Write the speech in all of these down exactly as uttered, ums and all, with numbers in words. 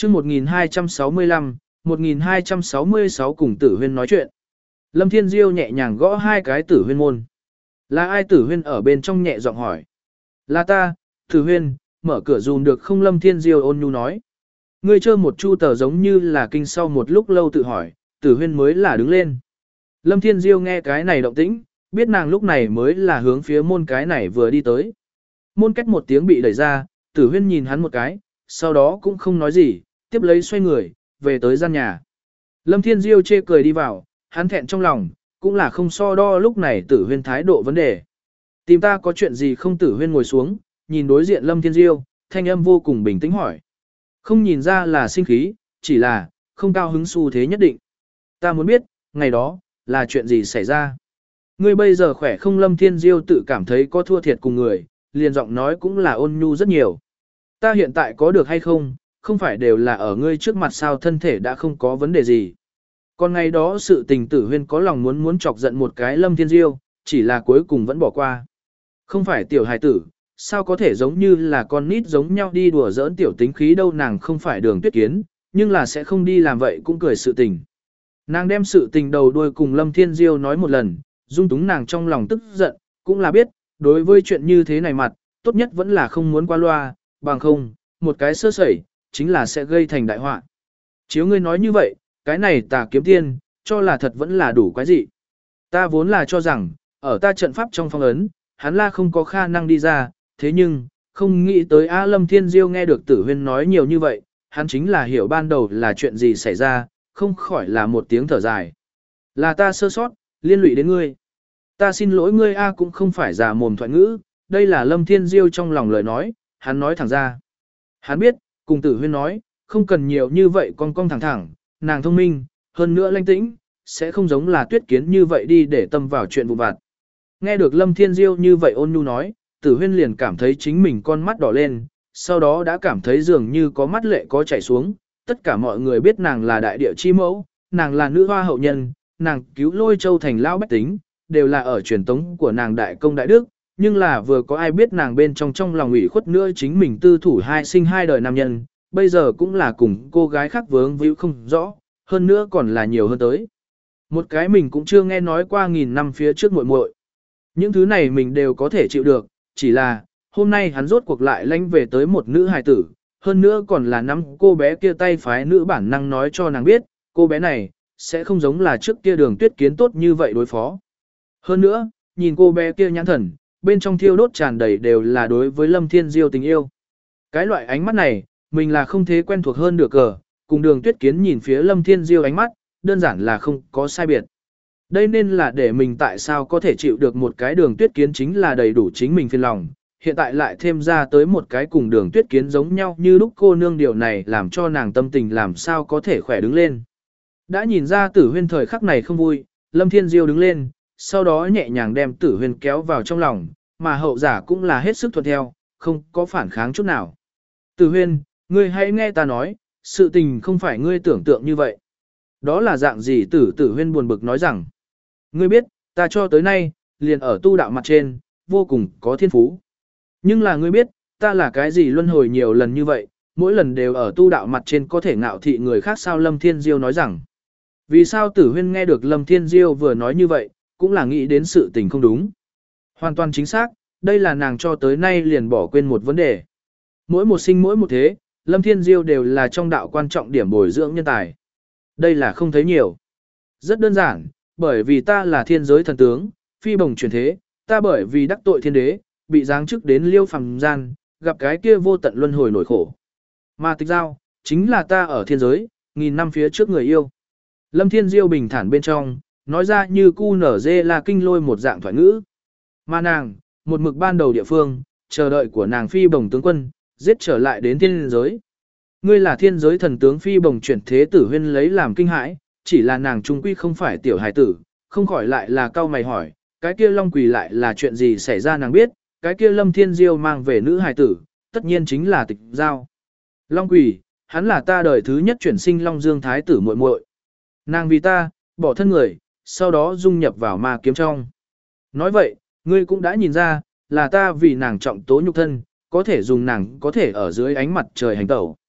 chương một nghìn hai trăm sáu mươi lăm, một nghìn hai trăm sáu mươi sáu cùng Tử Huyên nói chuyện. Lâm Thiên Diêu nhẹ nhàng gõ hai cái Tử Huyên môn. Là ai? Tử Huyên ở bên trong nhẹ giọng hỏi. Là ta, Tử Huyên, mở cửa dùm được không? Lâm Thiên Diêu ôn nhu nói. Ngươi chơi một chu tờ giống như là kinh sau một lúc lâu tự hỏi, Tử Huyên mới là đứng lên. Lâm Thiên Diêu nghe cái này động tĩnh, biết nàng lúc này mới là hướng phía môn cái này vừa đi tới. Môn cách một tiếng bị đẩy ra, Tử Huyên nhìn hắn một cái, sau đó cũng không nói gì, tiếp lấy xoay người, về tới gian nhà. Lâm Thiên Diêu chê cười đi vào, hắn thẹn trong lòng, cũng là không so đo lúc này Tử Huyên thái độ vấn đề. Tìm ta có chuyện gì không? Tử Huyên ngồi xuống, nhìn đối diện Lâm Thiên Diêu, thanh âm vô cùng bình tĩnh hỏi. Không nhìn ra là sinh khí, chỉ là, không cao hứng xu thế nhất định. Ta muốn biết, ngày đó, là chuyện gì xảy ra? Ngươi bây giờ khỏe không? Lâm Thiên Diêu tự cảm thấy có thua thiệt cùng người, liền giọng nói cũng là ôn nhu rất nhiều. Ta hiện tại có được hay không, không phải đều là ở ngươi trước mặt sao? Thân thể đã không có vấn đề gì. Còn ngày đó sự tình Tử Huyên có lòng muốn muốn chọc giận một cái Lâm Thiên Diêu, chỉ là cuối cùng vẫn bỏ qua. Không phải tiểu hài tử, sao có thể giống như là con nít giống nhau đi đùa giỡn tiểu tính khí đâu? Nàng không phải Đường Tuyết Kiến, nhưng là sẽ không đi làm vậy cũng cười sự tình. Nàng đem sự tình đầu đuôi cùng Lâm Thiên Diêu nói một lần, dung túng nàng trong lòng tức giận, cũng là biết, đối với chuyện như thế này mặt, tốt nhất vẫn là không muốn qua loa, bằng không, một cái sơ sẩy, chính là sẽ gây thành đại họa. Chiếu ngươi nói như vậy, cái này Tà Kiếm Tiên, cho là thật vẫn là đủ quái dị. Ta vốn là cho rằng, ở ta trận pháp trong phong ấn, hắn là không có khả năng đi ra, thế nhưng, không nghĩ tới A. Lâm Thiên Diêu nghe được Tử Huyên nói nhiều như vậy, hắn chính là hiểu ban đầu là chuyện gì xảy ra, không khỏi là một tiếng thở dài. Là ta sơ sót, liên lụy đến ngươi. Ta xin lỗi ngươi A. Cũng không phải giả mồm thoại ngữ, đây là Lâm Thiên Diêu trong lòng lời nói, hắn nói thẳng ra. Hắn biết, cùng Tử Huyên nói, không cần nhiều như vậy con con thẳng thẳng, nàng thông minh, hơn nữa lãnh tĩnh, sẽ không giống là Tuyết Kiến như vậy đi để tâm vào chuyện vụ vặt. Nghe được Lâm Thiên Diêu như vậy ôn nhu nói, Tử Huyên liền cảm thấy chính mình con mắt đỏ lên, sau đó đã cảm thấy dường như có mắt lệ có chảy xuống, tất cả mọi người biết nàng là đại địa chi mẫu, nàng là nữ hoa hậu nhân, nàng cứu Lôi Châu thành lão bách tính, đều là ở truyền tống của nàng đại công đại đức, nhưng là vừa có ai biết nàng bên trong trong lòng ủy khuất nữa chính mình tư thủ hai sinh hai đời nam nhân, bây giờ cũng là cùng cô gái khác vướng víu không rõ, hơn nữa còn là nhiều hơn tới. Một cái mình cũng chưa nghe nói qua nghìn năm phía trước muội muội. Những thứ này mình đều có thể chịu được, chỉ là, hôm nay hắn rốt cuộc lại lánh về tới một nữ hài tử, hơn nữa còn là nắm cô bé kia tay phái nữ bản năng nói cho nàng biết, cô bé này, sẽ không giống là trước kia Đường Tuyết Kiến tốt như vậy đối phó. Hơn nữa, nhìn cô bé kia nhãn thần, bên trong thiêu đốt tràn đầy đều là đối với Lâm Thiên Diêu tình yêu. Cái loại ánh mắt này, mình là không thế quen thuộc hơn được cờ, cùng Đường Tuyết Kiến nhìn phía Lâm Thiên Diêu ánh mắt, đơn giản là không có sai biệt. Đây nên là để mình tại sao có thể chịu được một cái Đường Tuyết Kiến chính là đầy đủ chính mình phiền lòng, hiện tại lại thêm ra tới một cái cùng Đường Tuyết Kiến giống nhau như lúc cô nương, điều này làm cho nàng tâm tình làm sao có thể khỏe đứng lên. Đã nhìn ra Tử Huyên thời khắc này không vui, Lâm Thiên Diêu đứng lên, sau đó nhẹ nhàng đem Tử Huyên kéo vào trong lòng, mà hậu giả cũng là hết sức thuận theo, không có phản kháng chút nào. Tử Huyên, ngươi hãy nghe ta nói, sự tình không phải ngươi tưởng tượng như vậy. Đó là dạng gì? Tử Tử Huyên buồn bực nói rằng, ngươi biết, ta cho tới nay, liền ở tu đạo mặt trên, vô cùng có thiên phú. Nhưng là ngươi biết, ta là cái gì luân hồi nhiều lần như vậy, mỗi lần đều ở tu đạo mặt trên có thể ngạo thị người khác sao? Lâm Thiên Diêu nói rằng, vì sao Tử Huyên nghe được Lâm Thiên Diêu vừa nói như vậy, cũng là nghĩ đến sự tình không đúng. Hoàn toàn chính xác, đây là nàng cho tới nay liền bỏ quên một vấn đề. Mỗi một sinh mỗi một thế, Lâm Thiên Diêu đều là trong đạo quan trọng điểm bồi dưỡng nhân tài. Đây là không thấy nhiều. Rất đơn giản, bởi vì ta là thiên giới thần tướng, phi bồng chuyển thế, ta bởi vì đắc tội thiên đế, bị giáng chức đến liêu phàm gian, gặp cái kia vô tận luân hồi nổi khổ. Mà Tịch Giao, chính là ta ở thiên giới, nghìn năm phía trước người yêu. Lâm Thiên Diêu bình thản bên trong, nói ra như cu nở dê là kinh lôi một dạng thoại ngữ. Mà nàng, một mực ban đầu địa phương, chờ đợi của nàng phi bồng tướng quân, giết trở lại đến thiên giới. Ngươi là thiên giới thần tướng phi bồng chuyển thế. Tử Huyên lấy làm kinh hãi, chỉ là nàng trung quy không phải tiểu hài tử, không khỏi lại là cau mày hỏi, cái kia Long Quỳ lại là chuyện gì xảy ra? Nàng biết, cái kia Lâm Thiên Diêu mang về nữ hài tử, tất nhiên chính là Tịch Giao. Long Quỳ, hắn là ta đời thứ nhất chuyển sinh Long Dương Thái tử muội muội. Nàng vì ta, bỏ thân người, sau đó dung nhập vào ma kiếm trong. Nói vậy, ngươi cũng đã nhìn ra, là ta vì nàng trọng tố nhục thân, có thể dùng nàng có thể ở dưới ánh mặt trời hành tẩu.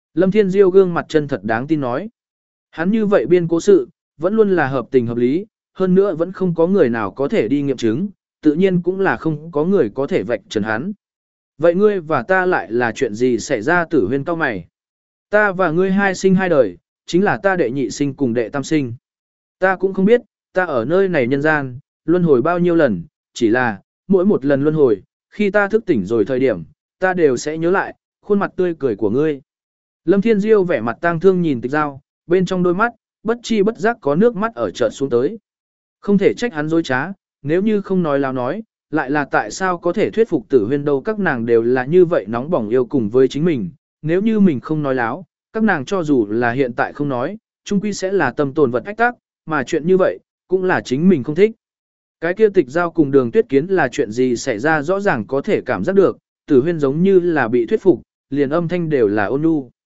Lâm Thiên Diêu gương mặt chân thật đáng tin nói. Hắn như vậy biên cố sự, vẫn luôn là hợp tình hợp lý, hơn nữa vẫn không có người nào có thể đi nghiệm chứng, tự nhiên cũng là không có người có thể vạch trần hắn. Vậy ngươi và ta lại là chuyện gì xảy ra? Tử Huyên cau mày. Ta và ngươi hai sinh hai đời, chính là ta đệ nhị sinh cùng đệ tam sinh. Ta cũng không biết, ta ở nơi này nhân gian, luân hồi bao nhiêu lần, chỉ là, mỗi một lần luân hồi, khi ta thức tỉnh rồi thời điểm, ta đều sẽ nhớ lại, khuôn mặt tươi cười của ngươi. Lâm Thiên Diêu vẻ mặt tang thương nhìn Tịch Giao, bên trong đôi mắt, bất chi bất giác có nước mắt ở chợt xuống tới. Không thể trách hắn dối trá, nếu như không nói láo nói, lại là tại sao có thể thuyết phục Tử Huyên đâu, các nàng đều là như vậy nóng bỏng yêu cùng với chính mình, nếu như mình không nói láo, các nàng cho dù là hiện tại không nói, chung quy sẽ là tâm tồn vật ách tắc, mà chuyện như vậy, cũng là chính mình không thích. Cái kia Tịch Giao cùng Đường Tuyết Kiến là chuyện gì xảy ra rõ ràng có thể cảm giác được, Tử Huyên giống như là bị thuyết phục, liền âm thanh đều là ôn nhu.